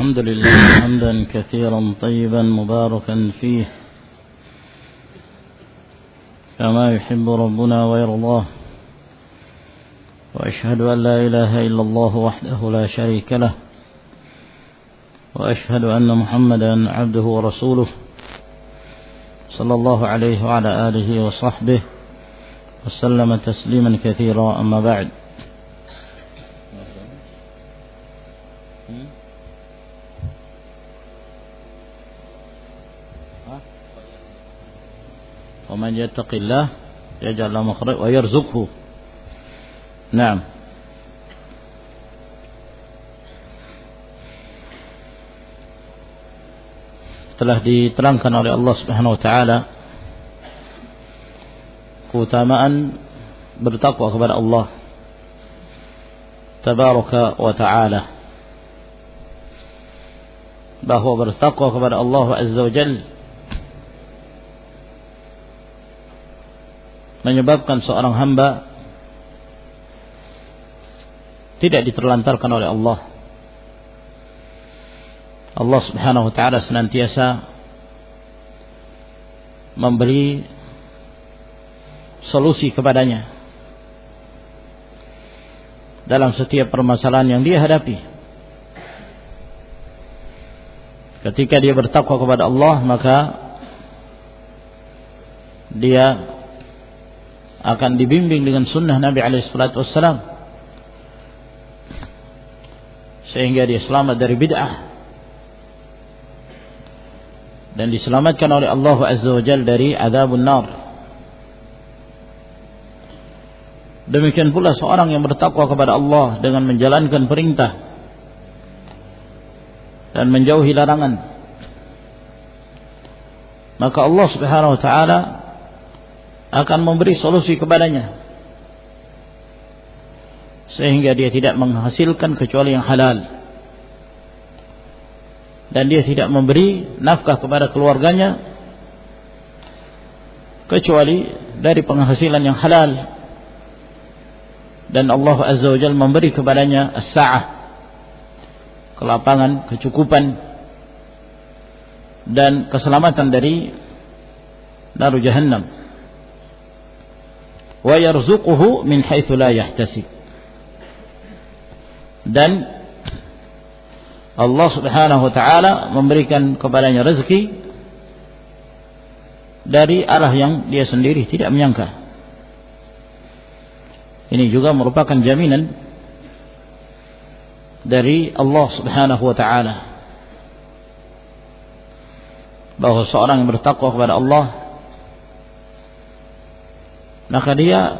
الحمد لله حمدا كثيرا طيبا مباركا فيه كما يحب ربنا ويرضاه، وأشهد أن لا إله إلا الله وحده لا شريك له، وأشهد أن محمدا عبده ورسوله صلى الله عليه وعلى آله وصحبه وسلم تسليما كثيرا. أما بعد، ومن يتق الله يجعل له مخرجا ويرزقه. Naam. Telah diterangkan oleh Allah Subhanahu wa taala keutamaan bertakwa kepada Allah Tabaraka wa taala, bahwa bertakwa kepada Allah Azza wa Jalla menyebabkan seorang hamba tidak diterlantarkan oleh Allah. Allah Subhanahu wa taala senantiasa memberi solusi kepadanya dalam setiap permasalahan yang dia hadapi. Ketika dia bertakwa kepada Allah, maka dia akan dibimbing dengan sunnah Nabi SAW, sehingga dia selamat dari bid'ah dan diselamatkan oleh Allah Azza wa Jalla dari azabun nar. Demikian pula seorang yang bertakwa kepada Allah dengan menjalankan perintah dan menjauhi larangan, maka Allah Subhanahu wa taala akan memberi solusi kepadanya sehingga dia tidak menghasilkan kecuali yang halal, dan dia tidak memberi nafkah kepada keluarganya kecuali dari penghasilan yang halal. Dan Allah Azza wa Jalla memberi kepadanya as-sa'ah, kelapangan, kecukupan dan keselamatan dari naru jahannam. Wa yarzuquhu min haitsu la yahtasib, dan Allah Subhanahu wa taala memberikan kepadanya rezeki dari arah yang dia sendiri tidak menyangka. Ini juga merupakan jaminan dari Allah Subhanahu wa taala bahwa seorang yang bertakwa kepada Allah, maka dia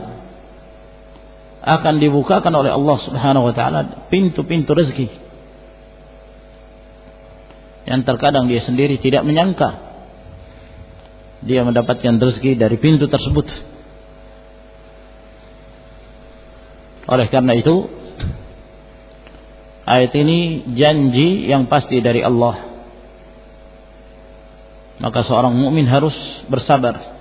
akan dibukakan oleh Allah Subhanahu wa taala pintu-pintu rezeki yang terkadang dia sendiri tidak menyangka dia mendapatkan rezeki dari pintu tersebut. Oleh karena itu, ayat ini janji yang pasti dari Allah. Maka seorang mukmin harus bersabar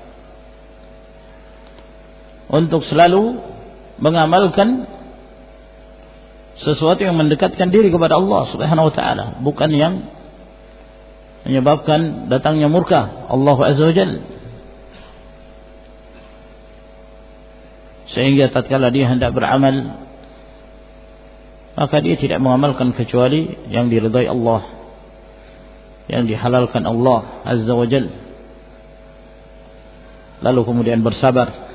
untuk selalu mengamalkan sesuatu yang mendekatkan diri kepada Allah Subhanahu wa taala, bukan yang menyebabkan datangnya murka Allah Azza wa Jalla. Sehingga tatkala dia hendak beramal, maka dia tidak mengamalkan kecuali yang diridai Allah, yang dihalalkan Allah Azza wa Jalla, lalu kemudian bersabar.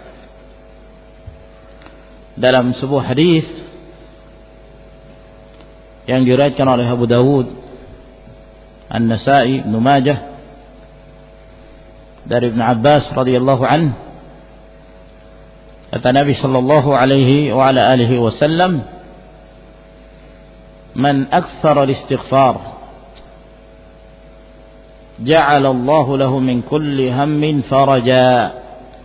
Dalam sebuah hadis yang diriwayatkan oleh Abu Dawud, An-Nasa'i, Ibnu Majah dari Ibnu Abbas radhiyallahu anhu, kata Nabi sallallahu alaihi wa ala alihi wasallam, "Man aktsara al-istighfar ja'ala Allahu lahu min kulli hammin faraja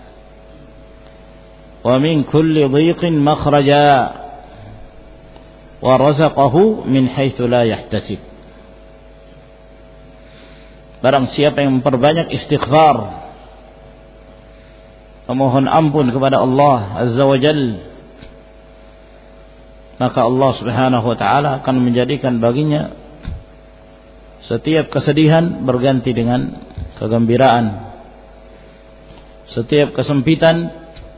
wa min kulli dhiqin makhraja wa razaqahu min haitsu la yahtasib." Barang siapa yang memperbanyak istighfar, memohon ampun kepada Allah Azza wa Jalla, maka Allah Subhanahu wa taala akan menjadikan baginya Setiap kesedihan berganti dengan kegembiraan. Setiap kesempitan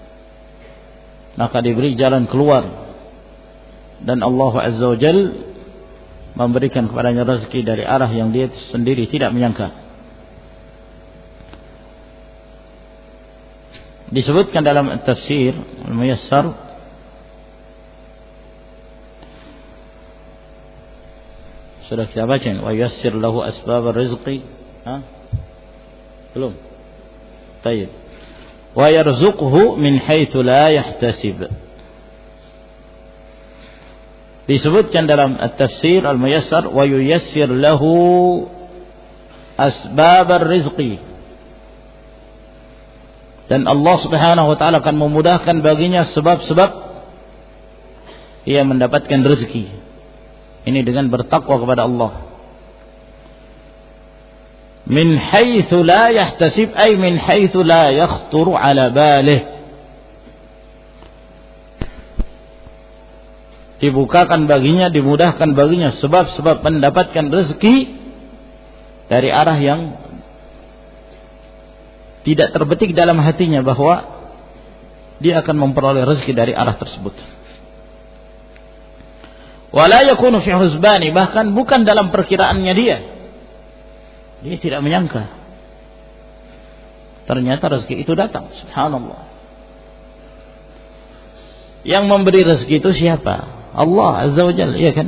maka diberi jalan keluar. Dan Allah Azza wa Jalla memberikan kepadanya rezeki dari arah yang dia sendiri tidak menyangka. Disebutkan dalam tafsir Al-Muyassar, sudah kita baca, wa yassir lahu asbab rizqi, belum? Baik. Wa yarzuqhu min haitsu la yahtasib. Disebutkan dalam at-tafsir Al-Muyassar, wa yuyassir lahu asbab rizqi. Dan Allah Subhanahu wa taala akan memudahkan baginya sebab-sebab ia mendapatkan rezeki. Ini dengan bertakwa kepada Allah. Min haitsu la yahtasib, ay min haitsu la yakhturu ala balih. Dibukakan baginya, dimudahkan baginya sebab-sebab mendapatkan rezeki dari arah yang tidak terbetik dalam hatinya bahwa dia akan memperoleh rezeki dari arah tersebut. Wala yakunu fi husbani, bahkan bukan dalam perkiraannya dia. Dia tidak menyangka. Ternyata rezeki itu datang, subhanallah. Yang memberi rezeki itu siapa? Allah Azza wa Jalla, iya kan?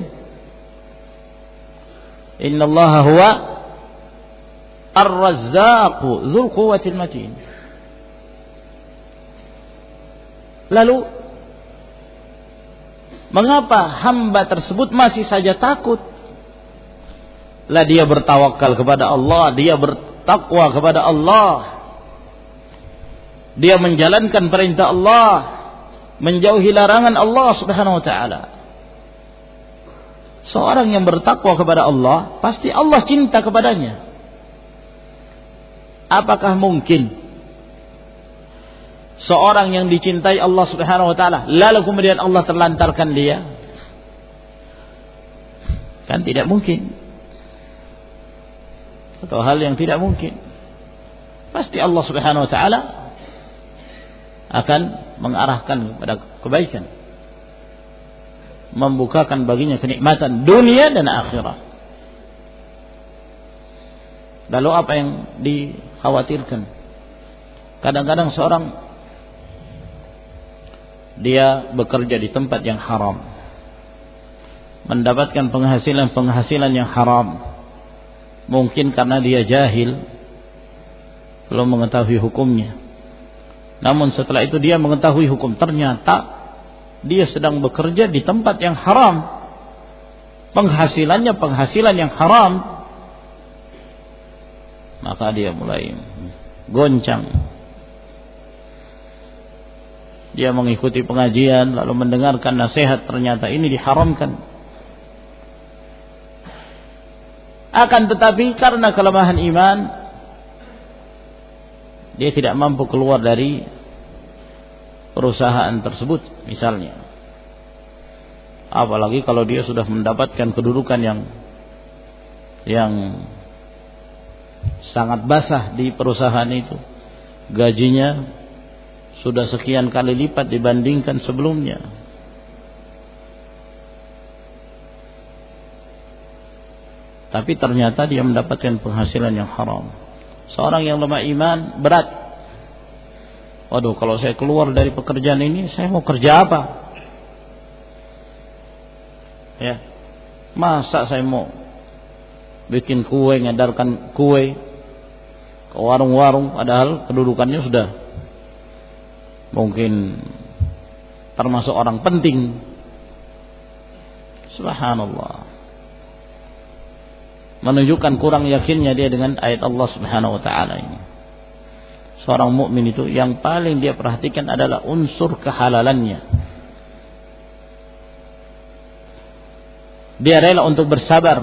Innallaha huwa Ar-Razzaqu dzul quwwatil matin. Lalu mengapa hamba tersebut masih saja takut? Lah dia bertawakal kepada Allah, dia bertakwa kepada Allah. Dia menjalankan perintah Allah, menjauhi larangan Allah Subhanahu wa taala. Seorang yang bertakwa kepada Allah, pasti Allah cinta kepadanya. Apakah mungkin seorang yang dicintai Allah Subhanahu wa taala lalu kemudian Allah terlantarkan dia? Kan tidak mungkin. Atau hal yang tidak mungkin. Pasti Allah Subhanahu wa taala akan mengarahkan kepada kebaikan, membukakan baginya kenikmatan dunia dan akhirat. Lalu apa yang dikhawatirkan? Kadang-kadang seorang dia bekerja di tempat yang haram, mendapatkan penghasilan yang haram, mungkin karena dia jahil, belum mengetahui hukumnya. Namun setelah itu dia mengetahui hukum, ternyata dia sedang bekerja di tempat yang haram, penghasilannya penghasilan yang haram. Maka dia mulai goncang. Dia mengikuti pengajian, lalu mendengarkan nasihat, ternyata ini diharamkan. Akan tetapi karena kelemahan iman, dia tidak mampu keluar dari perusahaan tersebut misalnya. Apalagi kalau dia sudah mendapatkan kedudukan yang sangat basah di perusahaan itu. Gajinya sudah sekian kali lipat dibandingkan sebelumnya. Tapi ternyata dia mendapatkan penghasilan yang haram. Seorang yang lemah iman berat. Waduh, kalau saya keluar dari pekerjaan ini, saya mau kerja apa? Ya, masa saya mau bikin kue, ngedarkan kue ke warung-warung, padahal kedudukannya sudah mungkin termasuk orang penting. Subhanallah. Menunjukkan kurang yakinnya dia dengan ayat Allah Subhanahu wa taala ini. Seorang mukmin itu yang paling dia perhatikan adalah unsur kehalalannya. Dia rela untuk bersabar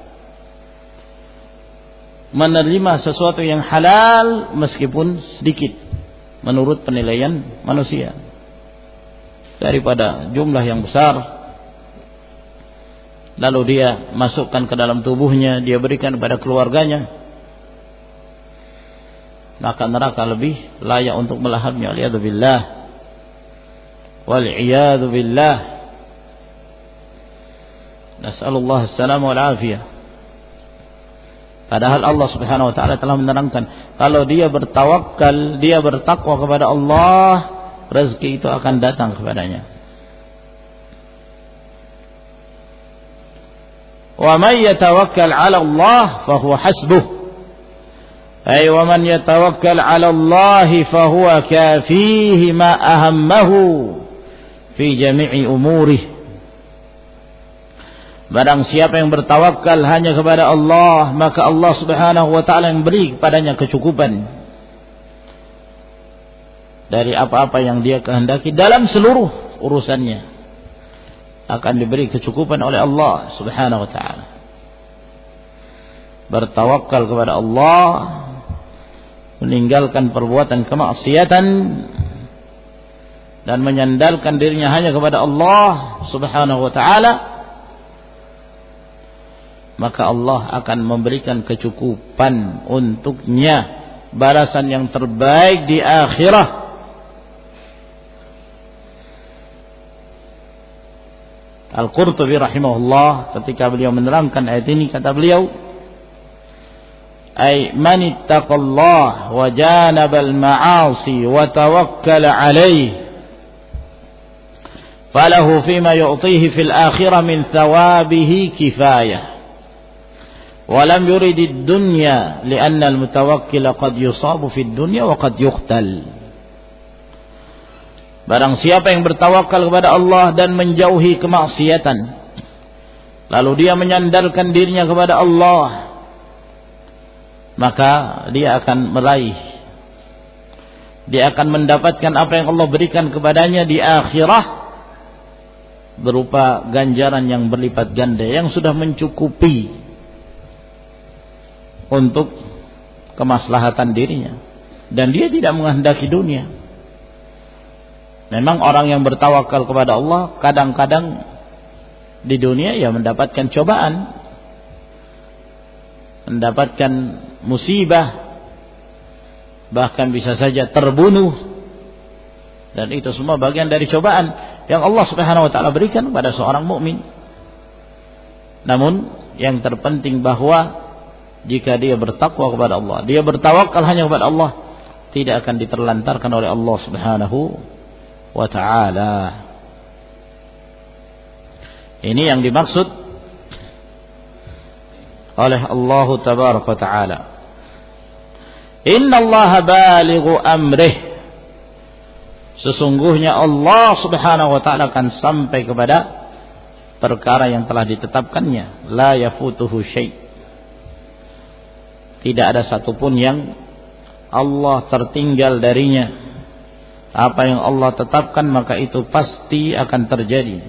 menerima sesuatu yang halal meskipun sedikit menurut penilaian manusia, daripada jumlah yang besar lalu dia masukkan ke dalam tubuhnya, dia berikan kepada keluarganya, maka neraka lebih layak untuk melahapnya. Waliyadzubillah, waliyadzubillah. Nas'alullah as-salamah wal afiyah. Padahal Allah Subhanahu wa taala telah menerangkan, kalau dia bertawakal, dia bertakwa kepada Allah, rezeki itu akan datang kepadanya. Wa man yatawakkal 'ala Allah fa huwa hasbuh. Ay wa man yatawakkal 'ala Allah fa huwa kafihi ma ahammahu fi jami'i umurihi. Barang siapa yang bertawakal hanya kepada Allah, maka Allah Subhanahu wa taala yang beri kepadanya kecukupan dari apa-apa yang dia kehendaki dalam seluruh urusannya, akan diberi kecukupan oleh Allah Subhanahu wa taala. Bertawakal kepada Allah, meninggalkan perbuatan kemaksiatan dan menyandarkan dirinya hanya kepada Allah Subhanahu wa taala, maka Allah akan memberikan kecukupan untuknya, balasan yang terbaik di akhirat. Al-Qurtubi rahimahullah ketika beliau menerangkan ayat ini, kata beliau, ay man ittaqallah wa janabal ma'asi wa tawakkala alayhi falahu fima yu'tihi fil akhirah min thawabihi kifayah. ولم يرد الدنيا لأن المتوكل قد يصاب في الدنيا وقد يقتل. Barang siapa yang bertawakal kepada Allah dan menjauhi kemaksiatan, lalu dia menyandarkan dirinya kepada Allah, maka dia akan meraih, dia akan mendapatkan apa yang Allah berikan kepadanya di akhirah berupa ganjaran yang berlipat ganda, yang sudah mencukupi untuk kemaslahatan dirinya, dan dia tidak menghendaki dunia. Memang orang yang bertawakal kepada Allah kadang-kadang di dunia ya mendapatkan cobaan, mendapatkan musibah, bahkan bisa saja terbunuh, dan itu semua bagian dari cobaan yang Allah Subhanahu wa taala berikan kepada seorang mukmin. Namun yang terpenting bahwa jika dia bertakwa kepada Allah, dia bertawakal hanya kepada Allah, tidak akan diterlantarkan oleh Allah Subhanahu wa ta'ala. Ini yang dimaksud oleh Allah Tabaraka wa ta'ala. Inna Allah balighu amrih. Sesungguhnya Allah Subhanahu wa ta'ala akan sampai kepada perkara yang telah ditetapkannya. La yafutuhu syai'. Tidak ada satupun yang Allah tertinggal darinya. Apa yang Allah tetapkan maka itu pasti akan terjadi.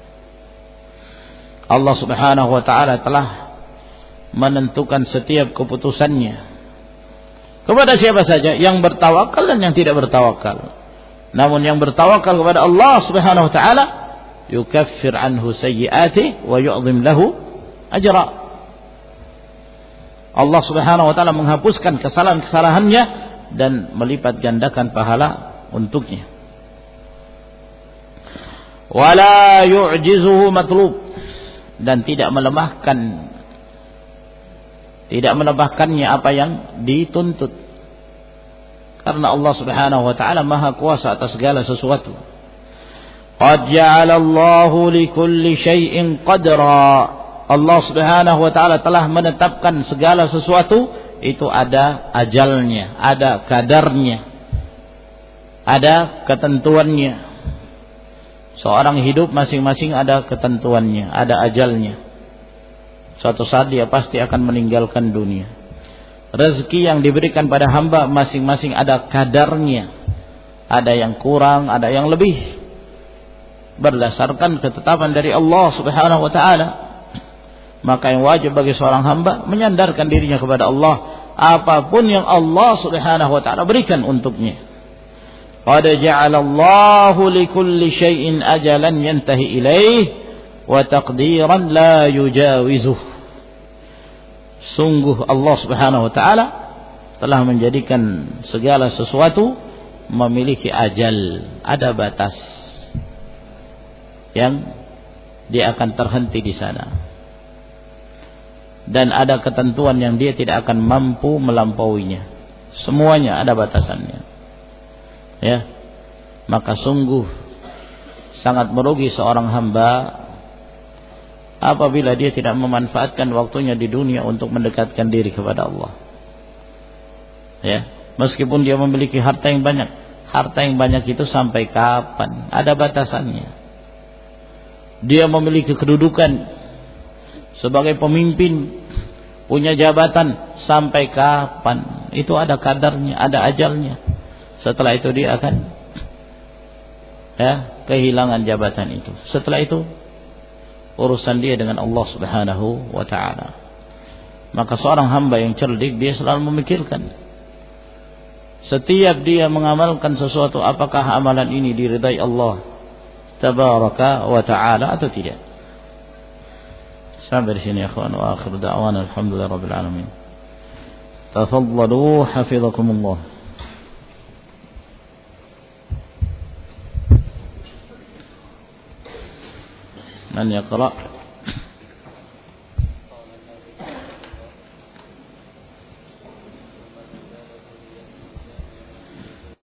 Allah Subhanahu wa ta'ala telah menentukan setiap keputusannya kepada siapa saja, yang bertawakal dan yang tidak bertawakal. Namun yang bertawakal kepada Allah Subhanahu wa ta'ala yukaffir anhu sayyi'atihi wa yu'zim lahu ajra. Allah Subhanahu wa ta'ala menghapuskan kesalahan-kesalahannya dan melipat gandakan pahala untuknya. Wala yu'jizuhu matlub, dan tidak melemahkannya apa yang dituntut, karena Allah Subhanahu wa ta'ala maha kuasa atas segala sesuatu. Qad ja'ala Allahu likulli syai'in qadra. Allah Subhanahu wa ta'ala telah menetapkan segala sesuatu itu ada ajalnya, ada kadarnya, ada ketentuannya. Seorang hidup masing-masing ada ketentuannya, ada ajalnya. Suatu saat dia pasti akan meninggalkan dunia. Rezeki yang diberikan pada hamba masing-masing ada kadarnya, ada yang kurang, ada yang lebih, berdasarkan ketetapan dari Allah Subhanahu wa ta'ala. Maka yang wajib bagi seorang hamba menyandarkan dirinya kepada Allah, apapun yang Allah Subhanahu wa ta'ala berikan untuknya. Qad ja'ala Allahu likulli syai'in ajalan yantahi ilaih wa taqdiran la yujawizuh. Sungguh Allah Subhanahu wa taala telah menjadikan segala sesuatu memiliki ajal, ada batas yang dia akan terhenti di sana. Dan ada ketentuan yang dia tidak akan mampu melampauinya. Semuanya ada batasannya. Ya. Maka sungguh sangat merugi seorang hamba apabila dia tidak memanfaatkan waktunya di dunia untuk mendekatkan diri kepada Allah. Ya, meskipun dia memiliki harta yang banyak. Harta yang banyak itu sampai kapan? Ada batasannya. Dia memiliki kedudukan sebagai pemimpin, punya jabatan, sampai kapan? Itu ada kadarnya, ada ajalnya. Setelah itu dia akan kehilangan jabatan itu. Setelah itu urusan dia dengan Allah Subhanahu wa taala. Maka seorang hamba yang cerdik, dia selalu memikirkan setiap dia mengamalkan sesuatu, apakah amalan ini diridai Allah tabaraka wa taala atau tidak. Sampai di sini ya ikhwan, wa akhir da'wana alhamdulillahirabbil alamin. Tafaddalu hafizakumullah. Man yaqra'